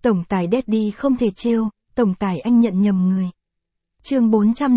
Tổng tài Daddy không thể trêu, tổng tài anh nhận nhầm người. Chương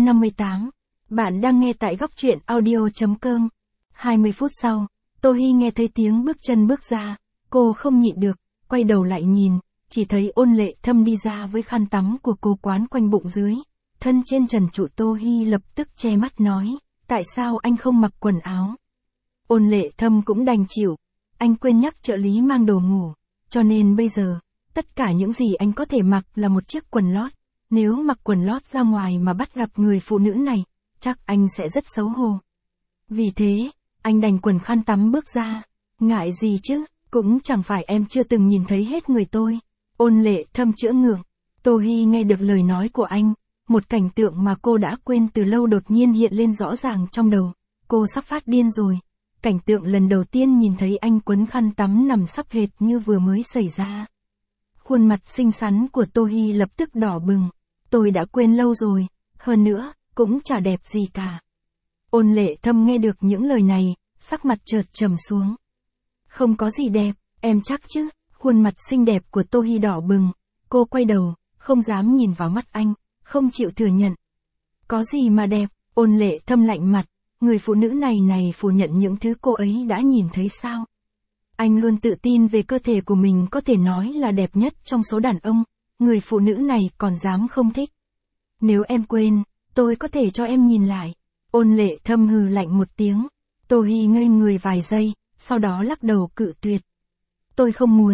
458. Bạn đang nghe tại góc truyện audio.com. 20 phút sau, Tô Hi nghe thấy tiếng bước chân bước ra, cô không nhịn được, quay đầu lại nhìn, chỉ thấy Ôn Lệ Thâm đi ra với khăn tắm của cô quán quanh bụng dưới. Thân trên trần trụi. Tô Hi lập tức che mắt nói, tại sao anh không mặc quần áo? Ôn Lệ Thâm cũng đành chịu, anh quên nhắc trợ lý mang đồ ngủ, cho nên bây giờ, tất cả những gì anh có thể mặc là một chiếc quần lót. Nếu mặc quần lót ra ngoài mà bắt gặp người phụ nữ này, chắc anh sẽ rất xấu hổ. Vì thế, anh đành quần khăn tắm bước ra. Ngại gì chứ, cũng chẳng phải em chưa từng nhìn thấy hết người tôi. Ôn Lệ Thâm chữa ngượng. Tô Hi nghe được lời nói của anh, một cảnh tượng mà cô đã quên từ lâu đột nhiên hiện lên rõ ràng trong đầu. Cô sắp phát điên rồi. Cảnh tượng lần đầu tiên nhìn thấy anh quấn khăn tắm nằm sắp hệt như vừa mới xảy ra. Khuôn mặt xinh xắn của Tô Hi lập tức đỏ bừng. Tôi đã quên lâu rồi, hơn nữa, cũng chả đẹp gì cả. Ôn Lệ Thâm nghe được những lời này, sắc mặt chợt trầm xuống. Không có gì đẹp, em chắc chứ? Khuôn mặt xinh đẹp của Tô Hi đỏ bừng, cô quay đầu, không dám nhìn vào mắt anh, không chịu thừa nhận. Có gì mà đẹp? Ôn Lệ Thâm lạnh mặt, người phụ nữ này phủ nhận những thứ cô ấy đã nhìn thấy sao? Anh luôn tự tin về cơ thể của mình, có thể nói là đẹp nhất trong số đàn ông, người phụ nữ này còn dám không thích. Nếu em quên, tôi có thể cho em nhìn lại. Ôn Lệ Thâm hừ lạnh một tiếng. Tô Hi ngây người vài giây, sau đó lắc đầu cự tuyệt. Tôi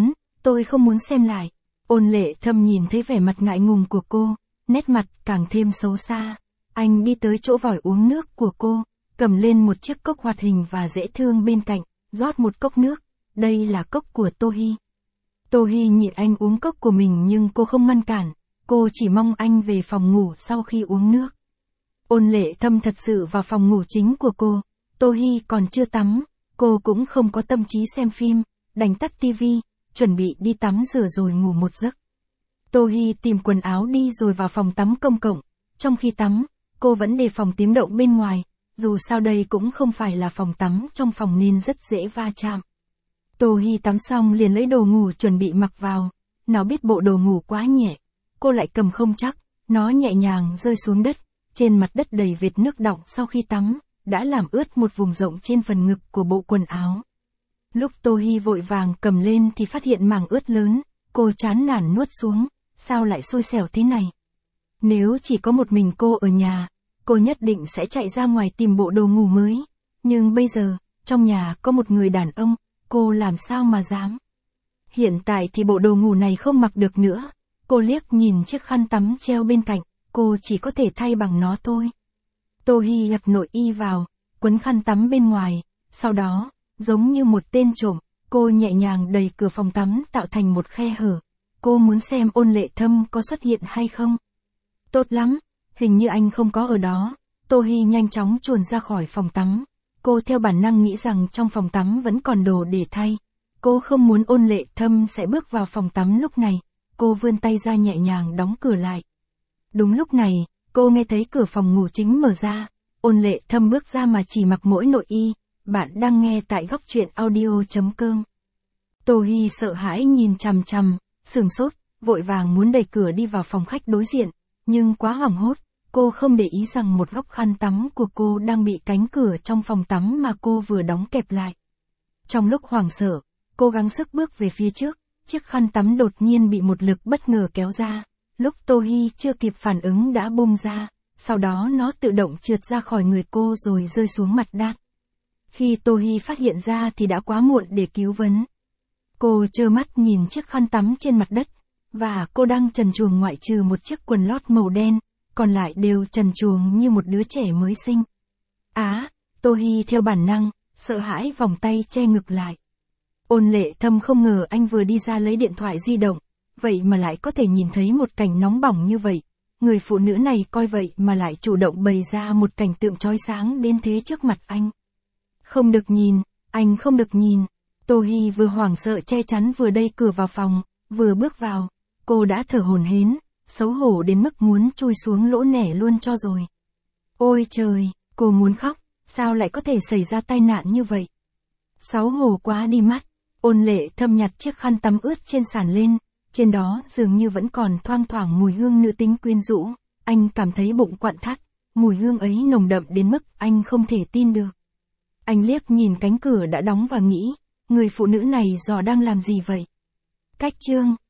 không muốn xem lại. Ôn Lệ Thâm nhìn thấy vẻ mặt ngại ngùng của cô, nét mặt càng thêm xấu xa. Anh đi tới chỗ vòi uống nước của cô, cầm lên một chiếc cốc hoạt hình và dễ thương bên cạnh, rót một cốc nước. Đây là cốc của Tô Hi. Tô Hi nhịn anh uống cốc của mình nhưng cô không ngăn cản, cô chỉ mong anh về phòng ngủ sau khi uống nước. Ôn Lệ Thâm thật sự vào phòng ngủ chính của cô, Tô Hi còn chưa tắm, cô cũng không có tâm trí xem phim, đành tắt tivi, chuẩn bị đi tắm rửa rồi ngủ một giấc. Tô Hi tìm quần áo đi rồi vào phòng tắm công cộng, trong khi tắm, cô vẫn đề phòng tiếng động bên ngoài, dù sao đây cũng không phải là phòng tắm trong phòng nên rất dễ va chạm. Tô Hi tắm xong liền lấy đồ ngủ chuẩn bị mặc vào, nào biết bộ đồ ngủ quá nhẹ, cô lại cầm không chắc, nó nhẹ nhàng rơi xuống đất, trên mặt đất đầy vệt nước đọng sau khi tắm, đã làm ướt một vùng rộng trên phần ngực của bộ quần áo. Lúc Tô Hi vội vàng cầm lên thì phát hiện mảng ướt lớn, cô chán nản nuốt xuống, sao lại xui xẻo thế này? Nếu chỉ có một mình cô ở nhà, cô nhất định sẽ chạy ra ngoài tìm bộ đồ ngủ mới, nhưng bây giờ, trong nhà có một người đàn ông, cô làm sao mà dám. Hiện tại thì bộ đồ ngủ này không mặc được nữa, cô liếc nhìn chiếc khăn tắm treo bên cạnh, cô chỉ có thể thay bằng nó thôi. Tô Hi mặc nội y vào, quấn khăn tắm bên ngoài, sau đó, giống như một tên trộm, cô nhẹ nhàng đẩy cửa phòng tắm tạo thành một khe hở. Cô muốn xem Ôn Lệ Thâm có xuất hiện hay không. Tốt lắm, hình như anh không có ở đó. Tô Hi nhanh chóng chuồn ra khỏi phòng tắm. Cô theo bản năng nghĩ rằng trong phòng tắm vẫn còn đồ để thay. Cô không muốn Ôn Lệ Thâm sẽ bước vào phòng tắm lúc này. Cô vươn tay ra nhẹ nhàng đóng cửa lại. Đúng lúc này, cô nghe thấy cửa phòng ngủ chính mở ra. Ôn Lệ Thâm bước ra mà chỉ mặc mỗi nội y. Bạn đang nghe tại góc truyện audio.com. Tô Hi sợ hãi nhìn chằm chằm, sửng sốt, vội vàng muốn đẩy cửa đi vào phòng khách đối diện, nhưng quá hoảng hốt, cô không để ý rằng một góc khăn tắm của cô đang bị cánh cửa trong phòng tắm mà cô vừa đóng kẹp lại. Trong lúc hoảng sợ, cố gắng sức bước về phía trước, chiếc khăn tắm đột nhiên bị một lực bất ngờ kéo ra, lúc Tô Hi chưa kịp phản ứng đã bung ra, sau đó nó tự động trượt ra khỏi người cô rồi rơi xuống mặt đất. Khi Tô Hi phát hiện ra thì đã quá muộn để cứu vấn. Cô trơ mắt nhìn chiếc khăn tắm trên mặt đất, và cô đang trần truồng ngoại trừ một chiếc quần lót màu đen, còn lại đều trần truồng như một đứa trẻ mới sinh. Tô Hi theo bản năng, sợ hãi vòng tay che ngực lại. Ôn Lệ Thâm không ngờ anh vừa đi ra lấy điện thoại di động, vậy mà lại có thể nhìn thấy một cảnh nóng bỏng như vậy. Người phụ nữ này coi vậy mà lại chủ động bày ra một cảnh tượng chói sáng đến thế trước mặt anh. Không được nhìn, anh không được nhìn. Tô Hi vừa hoảng sợ che chắn vừa đẩy cửa vào phòng, vừa bước vào, cô đã thở hổn hển, xấu hổ đến mức muốn chui xuống lỗ nẻ luôn cho rồi. Ôi trời, cô muốn khóc, sao lại có thể xảy ra tai nạn như vậy? Xấu hổ quá đi mất. Ôn Lệ Thâm nhặt chiếc khăn tắm ướt trên sàn lên, Trên đó dường như vẫn còn thoang thoảng mùi hương nữ tính quyến rũ. Anh cảm thấy bụng quặn thắt. Mùi hương ấy nồng đậm đến mức anh không thể tin được. Anh liếc nhìn cánh cửa đã đóng và nghĩ, người phụ nữ này giờ đang làm gì vậy? Cách chương